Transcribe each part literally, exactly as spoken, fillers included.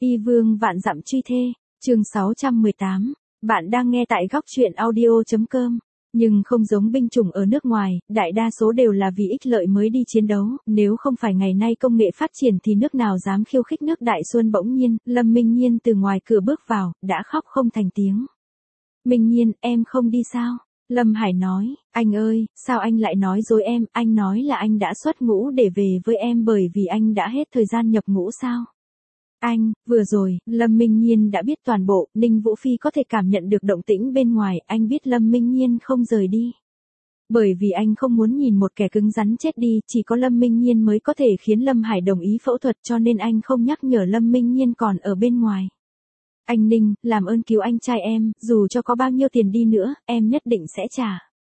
Y vương vạn dặm truy thê, chương sáu trăm mười tám. Bạn đang nghe tại góc truyện audio.com. Nhưng không giống binh chủng ở nước ngoài, đại đa số đều là vì ích lợi mới đi chiến đấu, nếu không phải ngày nay công nghệ phát triển thì nước nào dám khiêu khích nước Đại Xuân. Bỗng nhiên, Lâm Minh Nhiên từ ngoài cửa bước vào, đã khóc không thành tiếng. Minh Nhiên, em không đi sao? Lâm Hải nói, anh ơi, sao anh lại nói dối em, anh nói là anh đã xuất ngũ để về với em bởi vì anh đã hết thời gian nhập ngũ sao? Anh, vừa rồi, Lâm Minh Nhiên đã biết toàn bộ, Ninh Vũ Phi có thể cảm nhận được động tĩnh bên ngoài, anh biết Lâm Minh Nhiên không rời đi. Bởi vì anh không muốn nhìn một kẻ cứng rắn chết đi, chỉ có Lâm Minh Nhiên mới có thể khiến Lâm Hải đồng ý phẫu thuật cho nên anh không nhắc nhở Lâm Minh Nhiên còn ở bên ngoài. Anh Ninh, làm ơn cứu anh trai em, dù cho có bao nhiêu tiền đi nữa, em nhất định sẽ trả.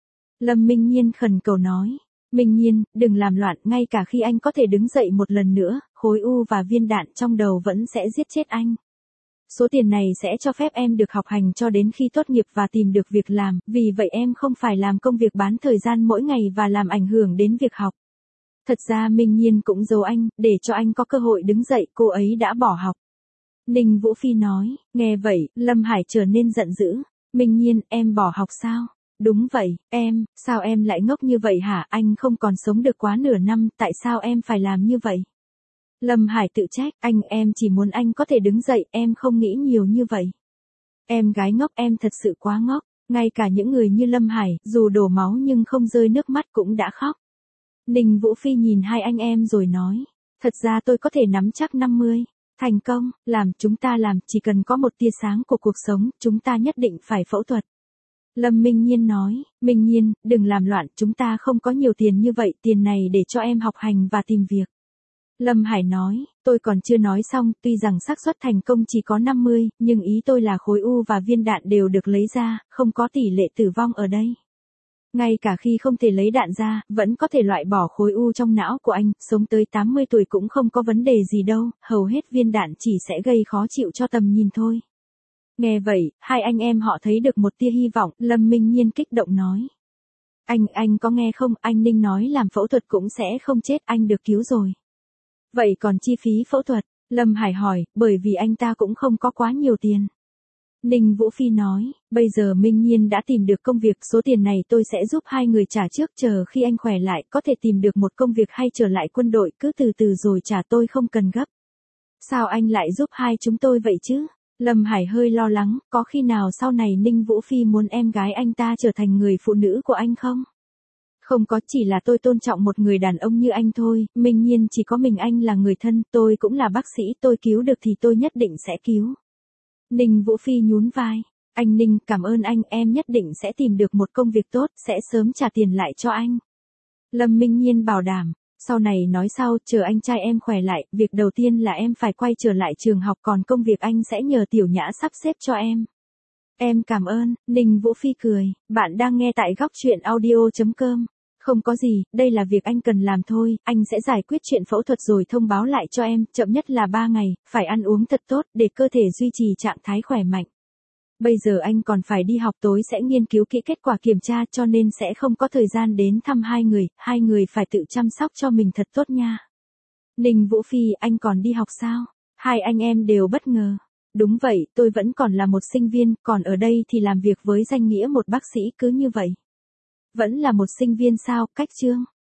Lâm Minh Nhiên khẩn cầu nói. Minh Nhiên, đừng làm loạn, ngay cả khi anh có thể đứng dậy một lần nữa, khối u và viên đạn trong đầu vẫn sẽ giết chết anh. Số tiền này sẽ cho phép em được học hành cho đến khi tốt nghiệp và tìm được việc làm, vì vậy em không phải làm công việc bán thời gian mỗi ngày và làm ảnh hưởng đến việc học. Thật ra Minh Nhiên cũng giấu anh, để cho anh có cơ hội đứng dậy, cô ấy đã bỏ học. Ninh Vũ Phi nói, nghe vậy, Lâm Hải trở nên giận dữ. Minh Nhiên, em bỏ học sao? Đúng vậy, em, sao em lại ngốc như vậy hả? Anh không còn sống được quá nửa năm, tại sao em phải làm như vậy? Lâm Hải tự trách, anh em chỉ muốn anh có thể đứng dậy, em không nghĩ nhiều như vậy. Em gái ngốc, em thật sự quá ngốc, ngay cả những người như Lâm Hải, dù đổ máu nhưng không rơi nước mắt cũng đã khóc. Ninh Vũ Phi nhìn hai anh em rồi nói, thật ra tôi có thể nắm chắc năm mươi. Thành công, làm, chúng ta làm, chỉ cần có một tia sáng của cuộc sống, chúng ta nhất định phải phẫu thuật. Lâm Minh Nhiên nói, Minh Nhiên, đừng làm loạn, chúng ta không có nhiều tiền như vậy, tiền này để cho em học hành và tìm việc. Lâm Hải nói, tôi còn chưa nói xong, tuy rằng xác suất thành công chỉ có năm mươi, nhưng ý tôi là khối u và viên đạn đều được lấy ra, không có tỷ lệ tử vong ở đây. Ngay cả khi không thể lấy đạn ra, vẫn có thể loại bỏ khối u trong não của anh, sống tới tám mươi tuổi cũng không có vấn đề gì đâu, hầu hết viên đạn chỉ sẽ gây khó chịu cho tầm nhìn thôi. Nghe vậy, hai anh em họ thấy được một tia hy vọng, Lâm Minh Nhiên kích động nói. Anh, anh có nghe không, anh Ninh nói làm phẫu thuật cũng sẽ không chết, anh được cứu rồi. Vậy còn chi phí phẫu thuật? Lâm Hải hỏi, bởi vì anh ta cũng không có quá nhiều tiền. Ninh Vũ Phi nói, bây giờ Minh Nhiên đã tìm được công việc, số tiền này tôi sẽ giúp hai người trả trước, chờ khi anh khỏe lại, có thể tìm được một công việc hay trở lại quân đội, cứ từ từ rồi trả, tôi không cần gấp. Sao anh lại giúp hai chúng tôi vậy chứ? Lâm Hải hơi lo lắng, có khi nào sau này Ninh Vũ Phi muốn em gái anh ta trở thành người phụ nữ của anh không? Không có, chỉ là tôi tôn trọng một người đàn ông như anh thôi, Minh Nhiên chỉ có mình anh là người thân, tôi cũng là bác sĩ, tôi cứu được thì tôi nhất định sẽ cứu. Ninh Vũ Phi nhún vai, anh Ninh, cảm ơn anh, em nhất định sẽ tìm được một công việc tốt, sẽ sớm trả tiền lại cho anh. Lâm Minh Nhiên bảo đảm, sau này nói sau, chờ anh trai em khỏe lại, việc đầu tiên là em phải quay trở lại trường học, còn công việc anh sẽ nhờ Tiểu Nhã sắp xếp cho em. Em cảm ơn, Ninh Vũ Phi cười, bạn đang nghe tại góc truyện audio.com. Không có gì, đây là việc anh cần làm thôi, anh sẽ giải quyết chuyện phẫu thuật rồi thông báo lại cho em, chậm nhất là ba ngày, phải ăn uống thật tốt, để cơ thể duy trì trạng thái khỏe mạnh. Bây giờ anh còn phải đi học, tối sẽ nghiên cứu kỹ kết quả kiểm tra cho nên sẽ không có thời gian đến thăm hai người, hai người phải tự chăm sóc cho mình thật tốt nha. Ninh Vũ Phi, anh còn đi học sao? Hai anh em đều bất ngờ. Đúng vậy, tôi vẫn còn là một sinh viên, còn ở đây thì làm việc với danh nghĩa một bác sĩ, cứ như vậy. Vẫn là một sinh viên sao, cách chương.